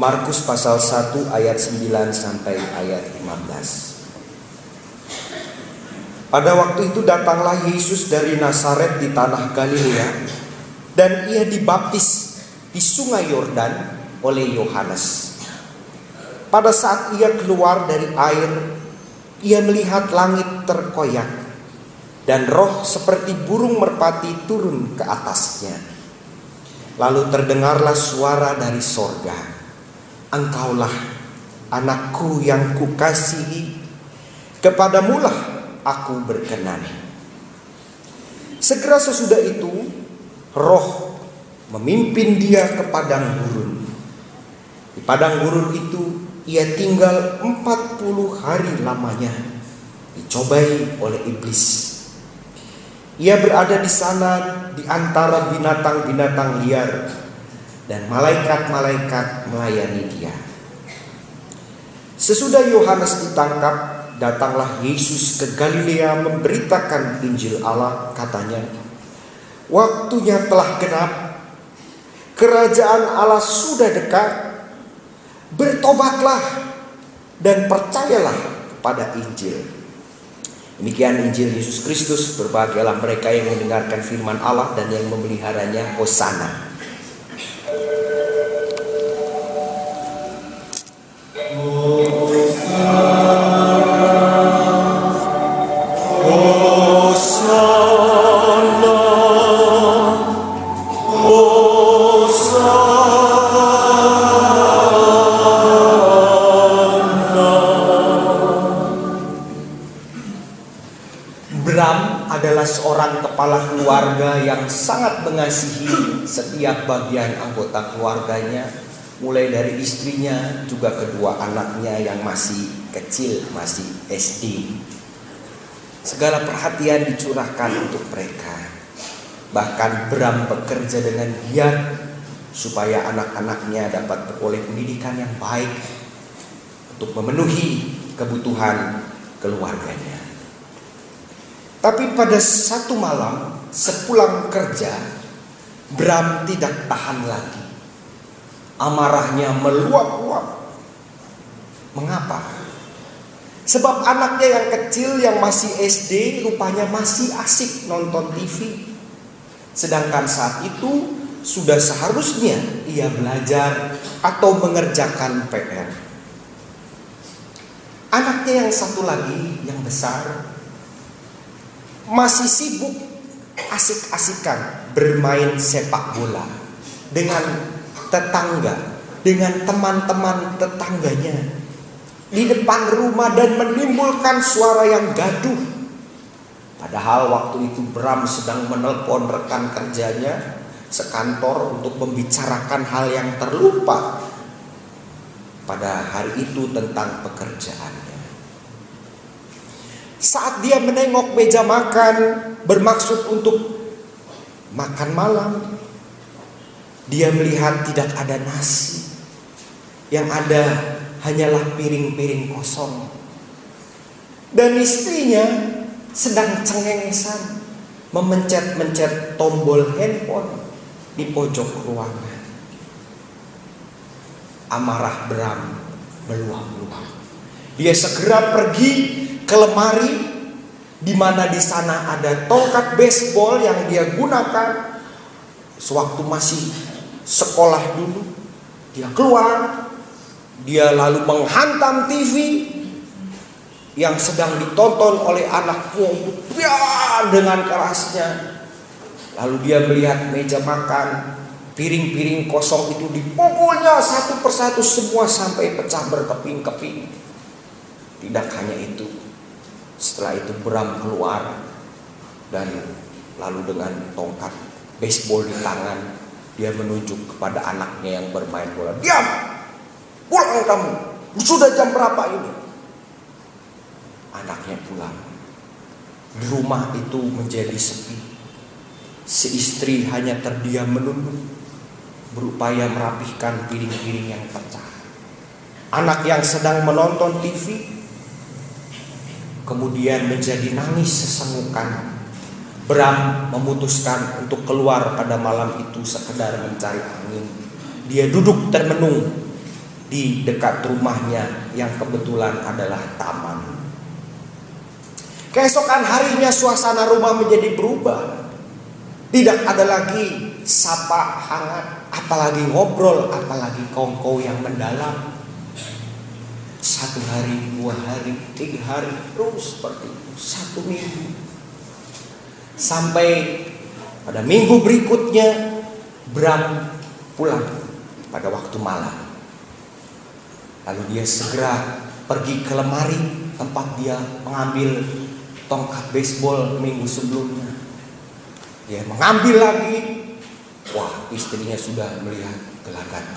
Markus pasal 1 ayat 9 sampai ayat 15. Pada waktu itu datanglah Yesus dari Nazaret di tanah Galilea, dan ia dibaptis di sungai Yordan oleh Yohanes. Pada saat ia keluar dari air, ia melihat langit terkoyak dan roh seperti burung merpati turun ke atasnya. Lalu terdengarlah suara dari sorga, "Engkaulah anakku yang kukasihi, kepadamulah aku berkenan." Segera sesudah itu, roh memimpin dia ke padang gurun. Di padang gurun itu ia tinggal 40 hari lamanya, dicobai oleh iblis. Ia berada di sana di antara binatang-binatang liar, dan malaikat-malaikat melayani dia. Sesudah Yohanes ditangkap, datanglah Yesus ke Galilea memberitakan Injil Allah. Katanya, "Waktunya telah genap, kerajaan Allah sudah dekat. Bertobatlah dan percayalah kepada Injil." Demikian Injil Yesus Kristus. Berbahagialah mereka yang mendengarkan firman Allah dan yang memeliharanya. Hosana. Bram adalah seorang kepala keluarga yang sangat mengasihi setiap bagian anggota keluarganya, mulai dari istrinya, juga kedua anaknya yang masih kecil, masih SD. Segala perhatian dicurahkan untuk mereka. Bahkan Bram bekerja dengan giat supaya anak-anaknya dapat beroleh pendidikan yang baik untuk memenuhi kebutuhan keluarganya. Tapi pada satu malam sepulang kerja, Bram tidak tahan lagi. Amarahnya meluap-luap. Mengapa? Sebab anaknya yang kecil yang masih SD rupanya masih asik nonton TV. Sedangkan saat itu sudah seharusnya ia belajar atau mengerjakan PR. Anaknya yang satu lagi, yang besar, masih sibuk asik-asikan bermain sepak bola dengan tetangga, dengan teman-teman tetangganya di depan rumah dan menimbulkan suara yang gaduh. Padahal waktu itu Bram sedang menelpon rekan kerjanya sekantor untuk membicarakan hal yang terlupa pada hari itu tentang pekerjaannya. Saat dia menengok meja makan bermaksud untuk makan malam, dia melihat tidak ada nasi. Yang ada hanyalah piring-piring kosong. Dan istrinya sedang cengengesan memencet-mencet tombol handphone di pojok ruangan. Amarah Bram meluap-luap. Dia segera pergi ke lemari, di mana di sana ada tongkat baseball yang dia gunakan sewaktu masih sekolah dulu. Dia keluar, dia lalu menghantam TV yang sedang ditonton oleh anak buah dengan kerasnya. Lalu dia melihat meja makan, piring-piring kosong itu dipukulnya satu persatu semua sampai pecah berkeping-keping. Tidak hanya itu, setelah itu Bram keluar dan lalu dengan tongkat baseball di tangan dia menunjuk kepada anaknya yang bermain bola. "Diam! Pulang kamu! Sudah jam berapa ini?" Anaknya pulang. Di rumah itu menjadi sepi. Si istri hanya terdiam menunduk, berupaya merapihkan piring-piring yang pecah. Anak yang sedang menonton TV kemudian menjadi nangis sesengukan. Bram memutuskan untuk keluar pada malam itu sekedar mencari angin. Dia duduk termenung di dekat rumahnya yang kebetulan adalah taman. Keesokan harinya suasana rumah menjadi berubah. Tidak ada lagi sapa hangat, apalagi ngobrol, apalagi kongko yang mendalam. 1 hari, 2 hari, 3 hari, terus seperti itu. 1 minggu. Sampai pada minggu berikutnya Bram pulang pada waktu malam. Lalu dia segera pergi ke lemari tempat dia mengambil tongkat baseball minggu sebelumnya. Dia mengambil lagi. Wah, istrinya sudah melihat gelagat.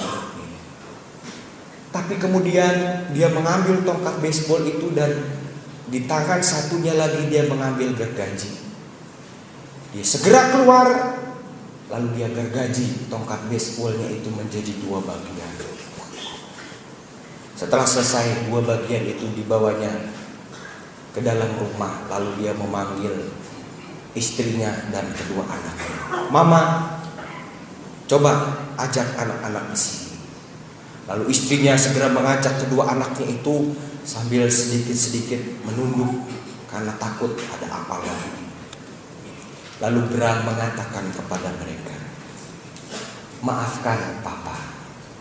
Tapi kemudian dia mengambil tongkat baseball itu dan di tangan satunya lagi dia mengambil gergaji. Dia segera keluar, lalu dia gergaji tongkat baseballnya itu menjadi 2 bagian. Setelah selesai 2 bagian itu dibawanya ke dalam rumah, lalu dia memanggil istrinya dan kedua anaknya. Mama, coba ajak anak-anak ke sini. Lalu istrinya segera mengajak kedua anaknya itu sambil sedikit-sedikit menunduk karena takut ada apa lagi. Lalu Bram mengatakan kepada mereka, maafkan Papa.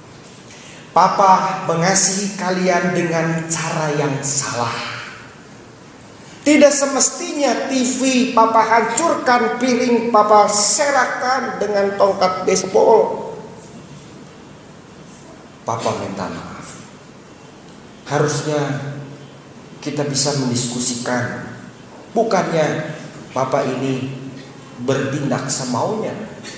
Papa mengasihi kalian dengan cara yang salah. Tidak semestinya TV Papa hancurkan, piring Papa serakan dengan tongkat baseball. Papa minta maaf. Harusnya kita bisa mendiskusikan. Bukannya Papa ini bertindak semaunya.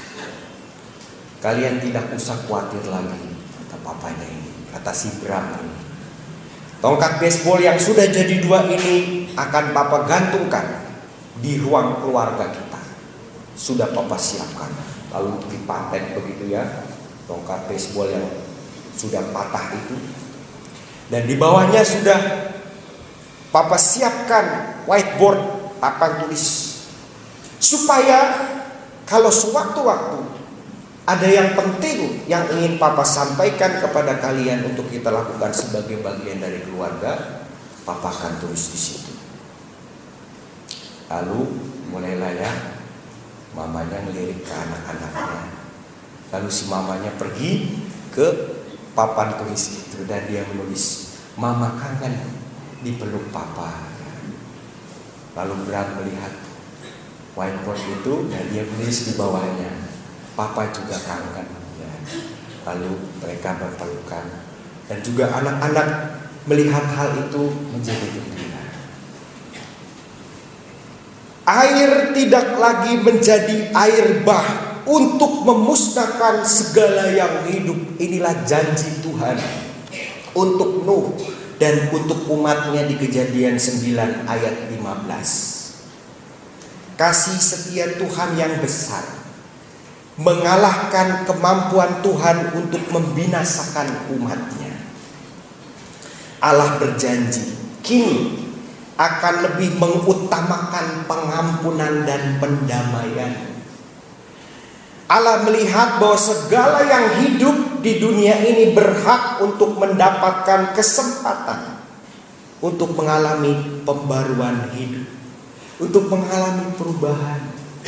Kalian tidak usah khawatir lagi, kata papanya ini, kata si Bram ini. Tongkat baseball yang sudah jadi 2 ini akan Papa gantungkan di ruang keluarga kita. Sudah Papa siapkan. Lalu dipaten begitu ya, tongkat baseball yang sudah patah itu. Dan di bawahnya sudah Papa siapkan whiteboard, papan tulis. Supaya kalau sewaktu-waktu ada yang penting yang ingin Papa sampaikan kepada kalian untuk kita lakukan sebagai bagian dari keluarga, Papa akan tulis di situ. Lalu mulailah ya mamanya ngelirik ke anak-anaknya. Lalu si mamanya pergi ke papan tulis itu dan dia menulis, Mama kangen dipeluk Papa. Lalu Bram melihat whiteboard itu dan dia menulis di bawahnya, Papa juga kangen ya. Lalu mereka berpelukan dan juga anak-anak melihat hal itu menjadi gembira. Air tidak lagi menjadi air bah untuk memusnahkan segala yang hidup. Inilah janji Tuhan untuk Nuh dan untuk umatnya di Kejadian 9 ayat 15. Kasih setia Tuhan yang besar mengalahkan kemampuan Tuhan untuk membinasakan umatnya. Allah berjanji kini akan lebih mengutamakan pengampunan dan pendamaian. Allah melihat bahwa segala yang hidup di dunia ini berhak untuk mendapatkan kesempatan untuk mengalami pembaruan hidup, untuk mengalami perubahan.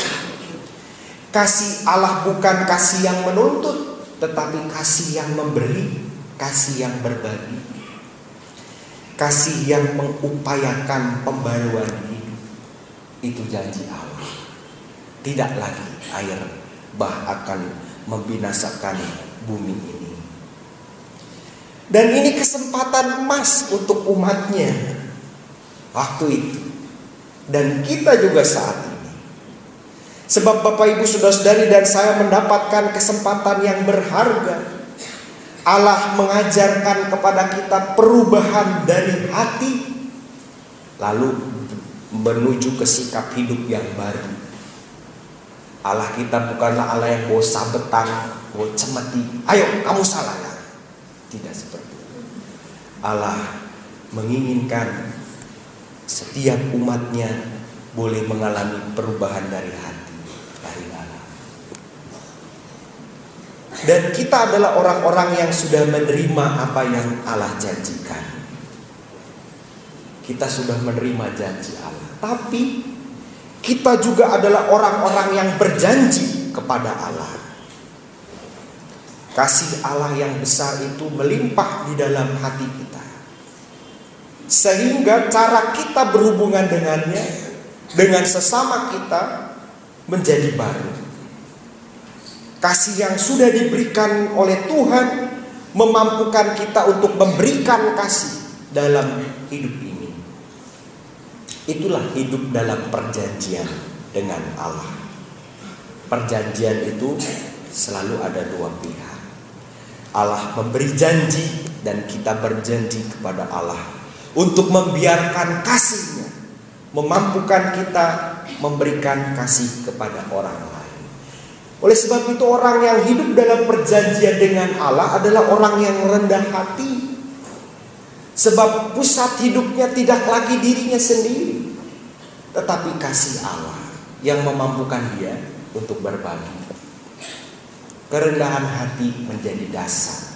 Kasih Allah bukan kasih yang menuntut, tetapi kasih yang memberi, kasih yang berbagi, kasih yang mengupayakan pembaruan hidup. Itu janji Allah. Tidak lagi air bah akan membinasakan bumi ini. Dan ini kesempatan emas untuk umatnya waktu itu. Dan kita juga saat ini. Sebab Bapak Ibu Saudara-saudari dan saya mendapatkan kesempatan yang berharga. Allah mengajarkan kepada kita perubahan dari hati, lalu menuju ke sikap hidup yang baru. Allah kita bukanlah Allah yang bawa sabetan, bawa cemeti, ayo kamu salah ya. Tidak seperti itu. Allah menginginkan setiap umatnya boleh mengalami perubahan dari hati, dari Allah. Dan kita adalah orang-orang yang sudah menerima apa yang Allah janjikan. Kita sudah menerima janji Allah. Tapi kita juga adalah orang-orang yang berjanji kepada Allah. Kasih Allah yang besar itu melimpah di dalam hati kita, sehingga cara kita berhubungan dengannya, dengan sesama kita, menjadi baru. Kasih yang sudah diberikan oleh Tuhan memampukan kita untuk memberikan kasih dalam hidup ini. Itulah hidup dalam perjanjian dengan Allah. Perjanjian itu selalu ada dua pihak. Allah memberi janji dan kita berjanji kepada Allah untuk membiarkan kasih-Nya memampukan kita memberikan kasih kepada orang lain. Oleh sebab itu, orang yang hidup dalam perjanjian dengan Allah adalah orang yang rendah hati. Sebab pusat hidupnya tidak lagi dirinya sendiri, tetapi kasih Allah yang memampukan dia untuk berbagi. Kerendahan hati menjadi dasar.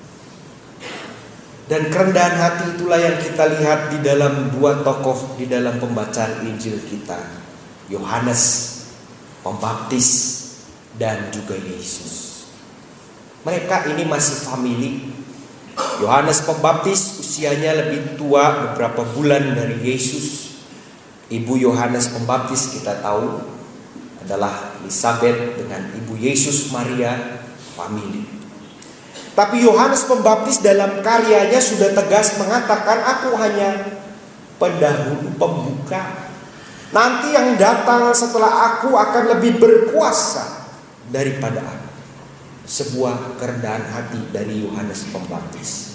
Dan kerendahan hati itulah yang kita lihat di dalam dua tokoh di dalam pembacaan Injil kita, Yohanes Pembaptis dan juga Yesus. Mereka ini masih famili. Yohanes Pembaptis usianya lebih tua beberapa bulan dari Yesus. Ibu Yohanes Pembaptis kita tahu adalah Elisabet dengan ibu Yesus Maria, famili. Tapi Yohanes Pembaptis dalam karyanya sudah tegas mengatakan, aku hanya pendahulu, pembuka. Nanti yang datang setelah aku akan lebih berkuasa daripada aku. Sebuah kerendahan hati dari Yohanes Pembaptis.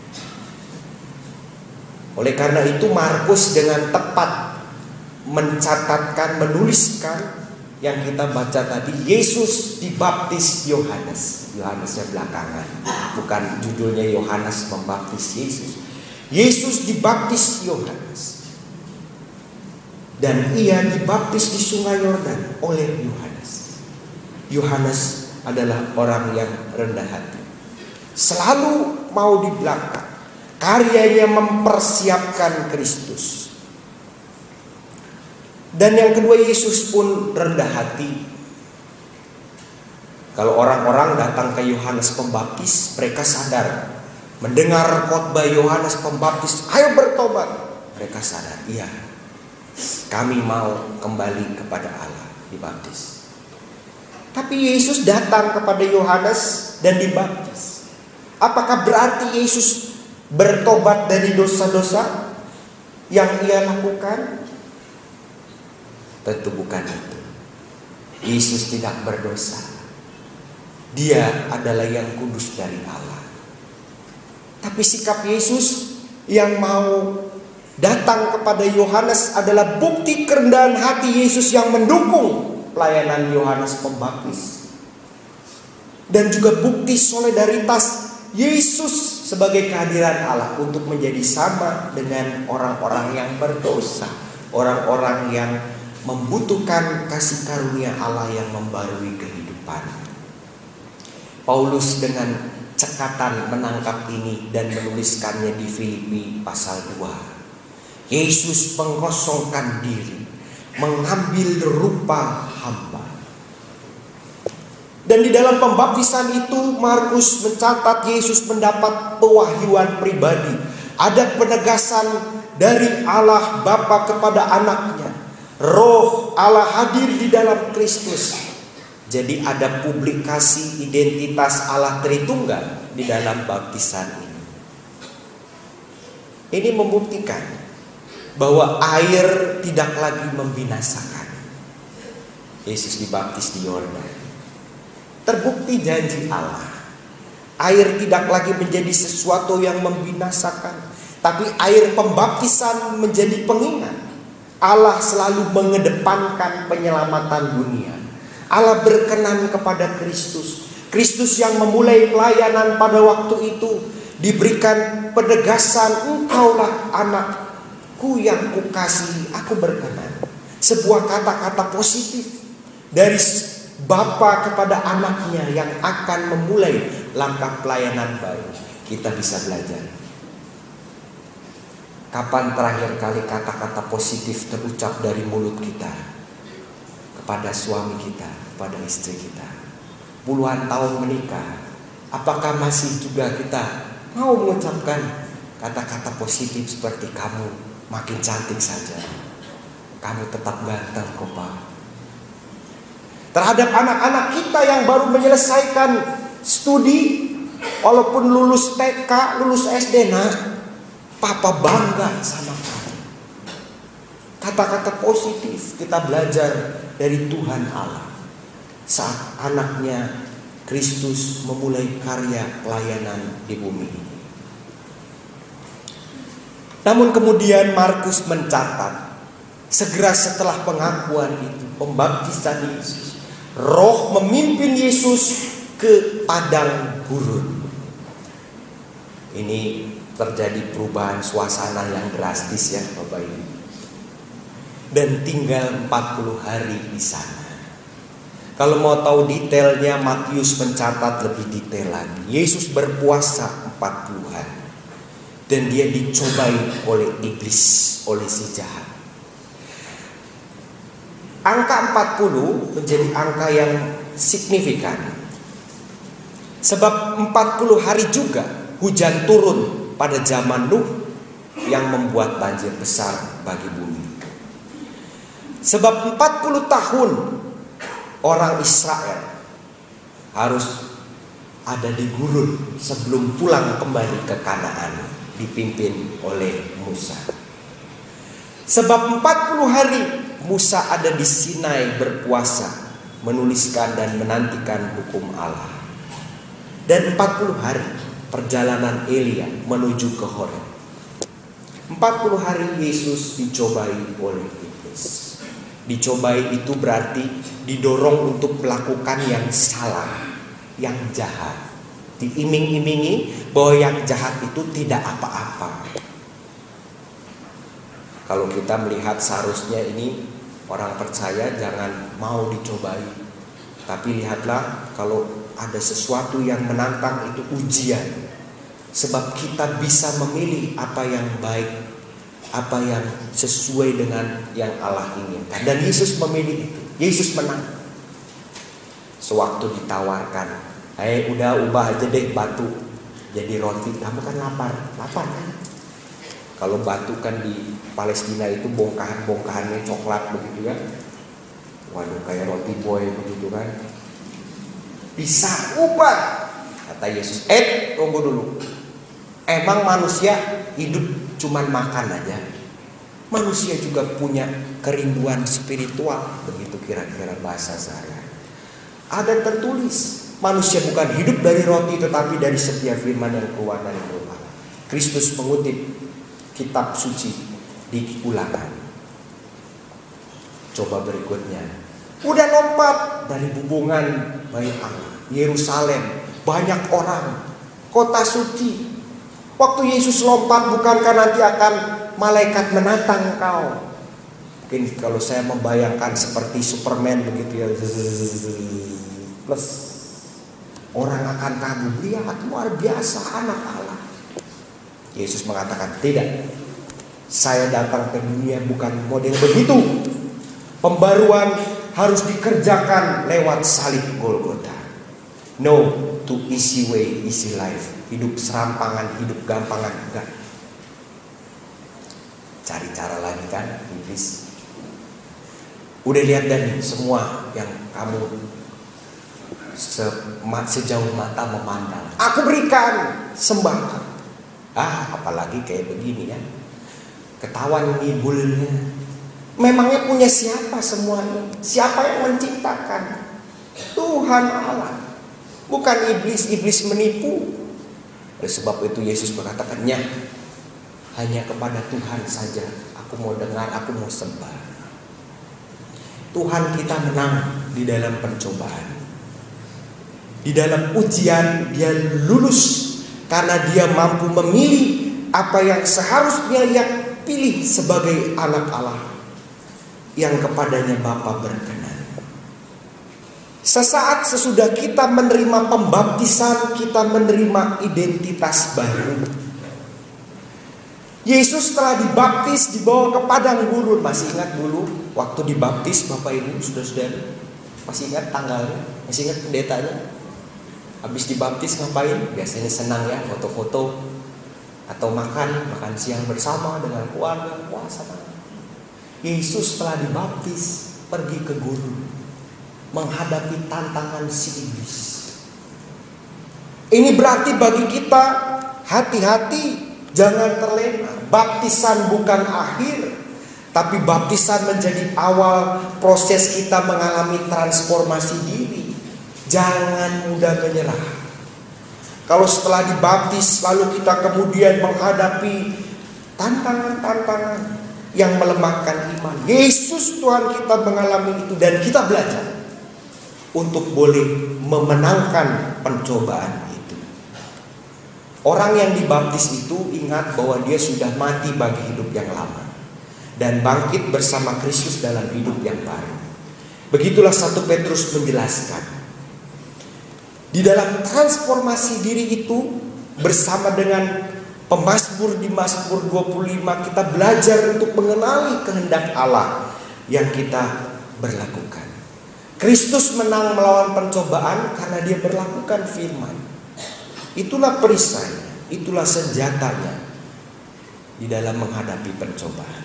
Oleh karena itu Markus dengan tepat mencatatkan, menuliskan yang kita baca tadi, Yesus dibaptis Yohanes. Yohanesnya belakangan, bukan judulnya Yohanes Pembaptis Yesus. Yesus dibaptis Yohanes, dan ia dibaptis di Sungai Yordan oleh Yohanes. Yohanes adalah orang yang rendah hati, selalu mau di belakang. Karyanya mempersiapkan Kristus. Dan yang kedua, Yesus pun rendah hati. Kalau orang-orang datang ke Yohanes Pembaptis, mereka sadar mendengar khotbah Yohanes Pembaptis, ayo bertobat. Mereka sadar, iya, kami mau kembali kepada Allah, dibaptis. Tapi Yesus datang kepada Yohanes dan dibaptis. Apakah berarti Yesus bertobat dari dosa-dosa yang ia lakukan? Tentu bukan itu. Yesus tidak berdosa. Dia adalah yang kudus dari Allah. Tapi sikap Yesus yang mau datang kepada Yohanes adalah bukti kerendahan hati Yesus yang mendukung pelayanan Yohanes Pembaptis. Dan juga bukti solidaritas Yesus sebagai kehadiran Allah untuk menjadi sama dengan orang-orang yang berdosa, orang-orang yang membutuhkan kasih karunia Allah yang membarui kehidupan. Paulus dengan cekatan menangkap ini dan menuliskannya di Filipi pasal 2. Yesus mengkosongkan diri, mengambil rupa hamba. Dan di dalam pembaptisan itu Markus mencatat Yesus mendapat pewahyuan pribadi. Ada penegasan dari Allah Bapa kepada anaknya. Roh Allah hadir di dalam Kristus. Jadi ada publikasi identitas Allah Tritunggal di dalam baptisan ini. Ini membuktikan bahwa air tidak lagi membinasakan. Yesus dibaptis di Yordan. Terbukti janji Allah. Air tidak lagi menjadi sesuatu yang membinasakan, tapi air pembaptisan menjadi pengingat. Allah selalu mengedepankan penyelamatan dunia. Allah berkenan kepada Kristus. Kristus yang memulai pelayanan pada waktu itu diberikan penegasan, engkaulah anakku yang kukasihi, aku berkenan. Sebuah kata-kata positif dari Bapa kepada anaknya yang akan memulai langkah pelayanan baru. Kita bisa belajar. Kapan terakhir kali kata-kata positif terucap dari mulut kita kepada suami kita, kepada istri kita? Puluhan tahun menikah, apakah masih juga kita mau mengucapkan kata-kata positif seperti kamu makin cantik saja, kamu tetap ganteng kok Pak? Terhadap anak-anak kita yang baru menyelesaikan studi, walaupun lulus TK, lulus SD, nak, Papa bangga sama kamu. Kata-kata positif kita belajar dari Tuhan Allah saat anaknya Kristus memulai karya pelayanan di bumi ini. Namun kemudian Markus mencatat, segera setelah pengakuan itu, pembaptisan Yesus, Roh memimpin Yesus ke padang gurun. Ini terjadi perubahan suasana yang drastis ya Bapak Ibu. Dan tinggal 40 hari di sana. Kalau mau tahu detailnya, Matius mencatat lebih detail lagi. Yesus berpuasa 40 hari. Dan dia dicobai oleh iblis, oleh si jahat. Angka 40 menjadi angka yang signifikan. Sebab 40 hari juga hujan turun pada zaman Nuh yang membuat banjir besar bagi bumi. Sebab 40 tahun orang Israel harus ada di gurun sebelum pulang kembali ke Kanaan, dipimpin oleh Musa. Sebab 40 hari Musa ada di Sinai berpuasa, menuliskan dan menantikan hukum Allah. Dan 40 hari perjalanan Elia menuju ke Horeb. 40 hari Yesus dicobai oleh iblis. Dicobai itu berarti didorong untuk melakukan yang salah, yang jahat. Diiming-imingi bahwa yang jahat itu tidak apa-apa. Kalau kita melihat seharusnya ini orang percaya jangan mau dicobai. Tapi lihatlah, kalau ada sesuatu yang menantang itu ujian. Sebab kita bisa memilih apa yang baik, apa yang sesuai dengan yang Allah inginkan. Dan Yesus memilih itu. Yesus menang. Sewaktu ditawarkan, udah ubah aja deh batu jadi roti. Kamu kan lapar kan? Kalau batu kan di Palestina itu bongkahannya coklat begitu kan. Waduh, kayak roti boy begitu kan. Bisa ubah. Kata Yesus, tunggu dulu. Emang manusia hidup cuman makan aja? Manusia juga punya kerinduan spiritual. Begitu kira-kira bahasa saya. Ada tertulis, manusia bukan hidup dari roti tetapi dari setiap firman yang keluar dari mulut Allah. Kristus mengutip kitab suci di Ulangan. Coba berikutnya. Udah lompat dari hubungan bait Allah, Yerusalem, banyak orang, kota suci. Waktu Yesus lompat, bukankah nanti akan malaikat menantang kau? Mungkin kalau saya membayangkan seperti Superman begitu ya. Plus orang akan kagum, lihat luar biasa anak Allah. Yesus mengatakan, tidak, saya datang ke dunia bukan model begitu. Pembaruan harus dikerjakan lewat salib Golgota. No to easy way, easy life. Hidup serampangan, hidup gampangan, enggak. Cari cara lagi kan, iblis. Udah lihat dan semua yang kamu sejauh mata memandang, aku berikan sembah. Apalagi kayak begini ya. Ketahuan ngibulnya. Memangnya punya siapa semuanya? Siapa yang menciptakan? Tuhan Allah. Bukan iblis menipu. Oleh sebab itu Yesus mengatakannya, hanya kepada Tuhan saja aku mau dengar, aku mau sembah. Tuhan kita menang di dalam pencobaan. Di dalam ujian dia lulus. Karena dia mampu memilih apa yang seharusnya ia pilih sebagai anak Allah yang kepadanya Bapa berkenan. Sesaat sesudah kita menerima pembaptisan, kita menerima identitas baru. Yesus telah dibaptis, dibawa ke padang gurun. Masih ingat dulu waktu dibaptis Bapak Ibu, saudara-saudara? Masih ingat tanggalnya? Masih ingat pendetanya? Habis dibaptis ngapain? Biasanya senang ya, foto-foto atau makan siang bersama dengan keluarga. Wah, senang. Yesus telah dibaptis, pergi ke gurun, menghadapi tantangan si iblis. Ini berarti bagi kita, hati-hati, jangan terlena. Baptisan bukan akhir, tapi baptisan menjadi awal proses kita mengalami transformasi diri. Jangan mudah menyerah. Kalau setelah dibaptis lalu kita kemudian menghadapi tantangan-tantangan yang melemahkan iman, Yesus Tuhan kita mengalami itu, dan kita belajar untuk boleh memenangkan pencobaan itu. Orang yang dibaptis itu ingat bahwa dia sudah mati bagi hidup yang lama dan bangkit bersama Kristus dalam hidup yang baru. Begitulah 1 Petrus menjelaskan. Di dalam transformasi diri itu, bersama dengan pemazmur di Mazmur 25, kita belajar untuk mengenali kehendak Allah yang kita berlakukan. Kristus menang melawan pencobaan karena dia berlakukan firman. Itulah perisainya, itulah senjatanya di dalam menghadapi pencobaan.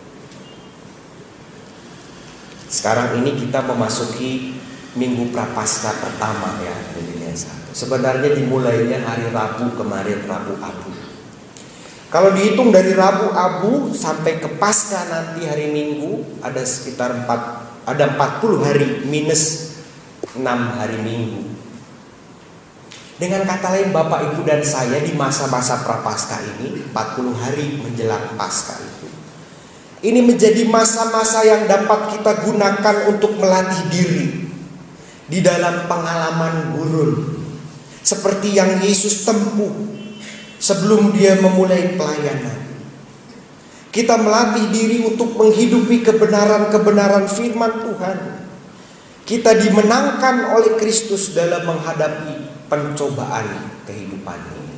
Sekarang ini kita memasuki Minggu Prapaskah pertama ya, Dunia 1. Sebenarnya dimulainya hari Rabu kemarin, Rabu Abu. Kalau dihitung dari Rabu Abu sampai ke Paskah nanti hari Minggu, ada sekitar 40 hari minus 6 hari Minggu. Dengan kata lain, Bapak Ibu dan saya di masa-masa Prapaskah ini, 40 hari menjelang Paskah itu, ini menjadi masa-masa yang dapat kita gunakan untuk melatih diri di dalam pengalaman gurun, seperti yang Yesus tempuh sebelum dia memulai pelayanan. Kita melatih diri untuk menghidupi kebenaran-kebenaran firman Tuhan. Kita dimenangkan oleh Kristus dalam menghadapi pencobaan kehidupan ini.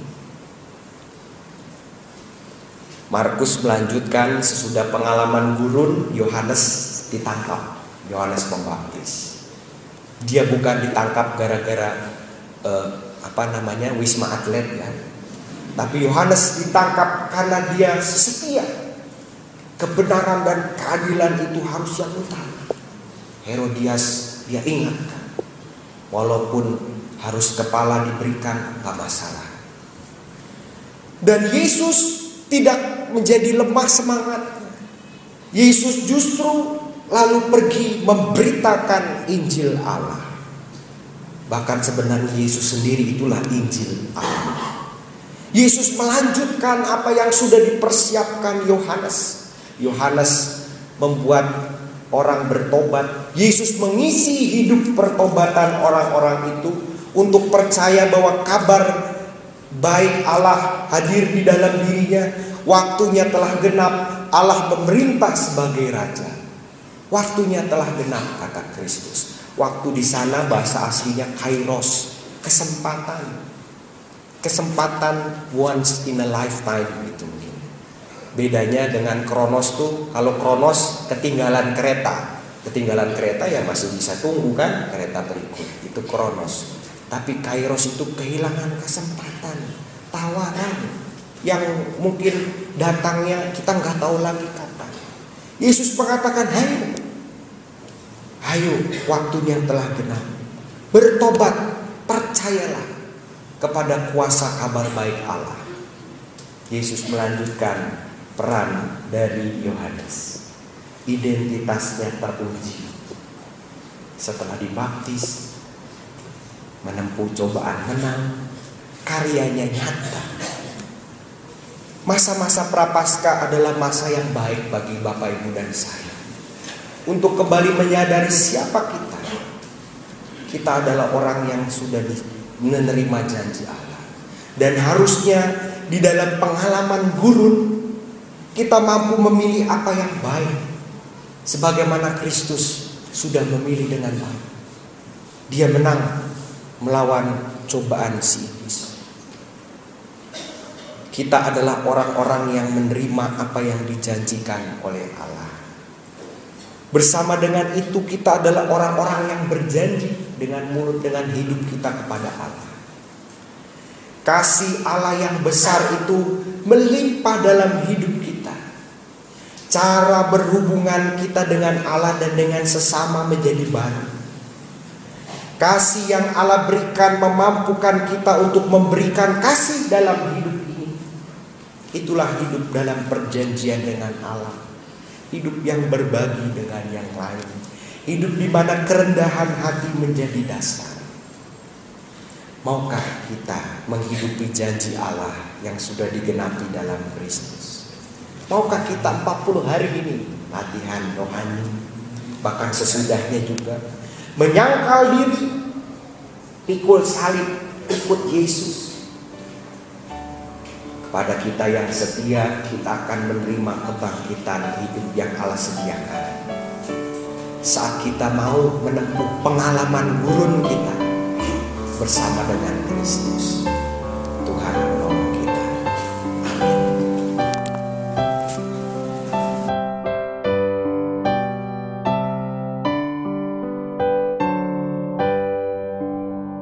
Markus melanjutkan, sesudah pengalaman gurun, Yohanes ditangkap, Yohanes Pembaptis. Dia bukan ditangkap gara-gara wisma atlet ya. Tapi Yohanes ditangkap karena dia setia. Kebenaran dan keadilan itu harus yang utama. Herodias dia ingatkan, walaupun harus kepala diberikan, gak masalah. Dan Yesus tidak menjadi lemah semangatnya. Yesus justru lalu pergi memberitakan Injil Allah. Bahkan sebenarnya Yesus sendiri itulah Injil Allah. Yesus melanjutkan apa yang sudah dipersiapkan Yohanes. Yohanes membuat orang bertobat. Yesus mengisi hidup pertobatan orang-orang itu untuk percaya bahwa kabar baik Allah hadir di dalam dirinya. Waktunya telah genap, Allah memerintah sebagai raja. Waktunya telah genap, kata Kristus. Waktu di sana bahasa aslinya kairos, kesempatan once in a lifetime gitu. Bedanya dengan kronos tuh, kalau kronos ketinggalan kereta ya masih bisa tunggu kan kereta berikut, itu kronos. Tapi kairos itu kehilangan kesempatan, tawaran yang mungkin datangnya kita nggak tahu lagi kapan. Yesus mengatakan, ayo waktunya telah genap, bertobat, percayalah kepada kuasa kabar baik Allah. Yesus melanjutkan peran dari Yohanes. Identitasnya teruji setelah dibaptis, menempuh cobaan menang, karyanya nyata. Masa-masa Prapaskah adalah masa yang baik bagi Bapak Ibu dan saya untuk kembali menyadari siapa kita. Kita adalah orang yang sudah menerima janji Allah, dan harusnya di dalam pengalaman gurun kita mampu memilih apa yang baik, sebagaimana Kristus sudah memilih dengan baik. dia menang melawan cobaan si iblis. Kita adalah orang-orang yang menerima apa yang dijanjikan oleh Allah. Bersama dengan itu kita adalah orang-orang yang berjanji dengan mulut, dengan hidup kita kepada Allah. Kasih Allah yang besar itu melimpah dalam hidup kita. Cara berhubungan kita dengan Allah dan dengan sesama menjadi baru. Kasih yang Allah berikan memampukan kita untuk memberikan kasih dalam hidup ini. Itulah hidup dalam perjanjian dengan Allah. Hidup yang berbagi dengan yang lain. Hidup di mana kerendahan hati menjadi dasar. Maukah kita menghidupi janji Allah yang sudah digenapi dalam Kristus? Maukah kita 40 hari ini latihan rohani, bahkan sesudahnya juga menyangkal diri, pikul salib, ikut Yesus? Kepada kita yang setia, kita akan menerima kebangkitan hidup yang Allah sediakan. Saat kita mau menempuh pengalaman gurun kita bersama dengan Kristus.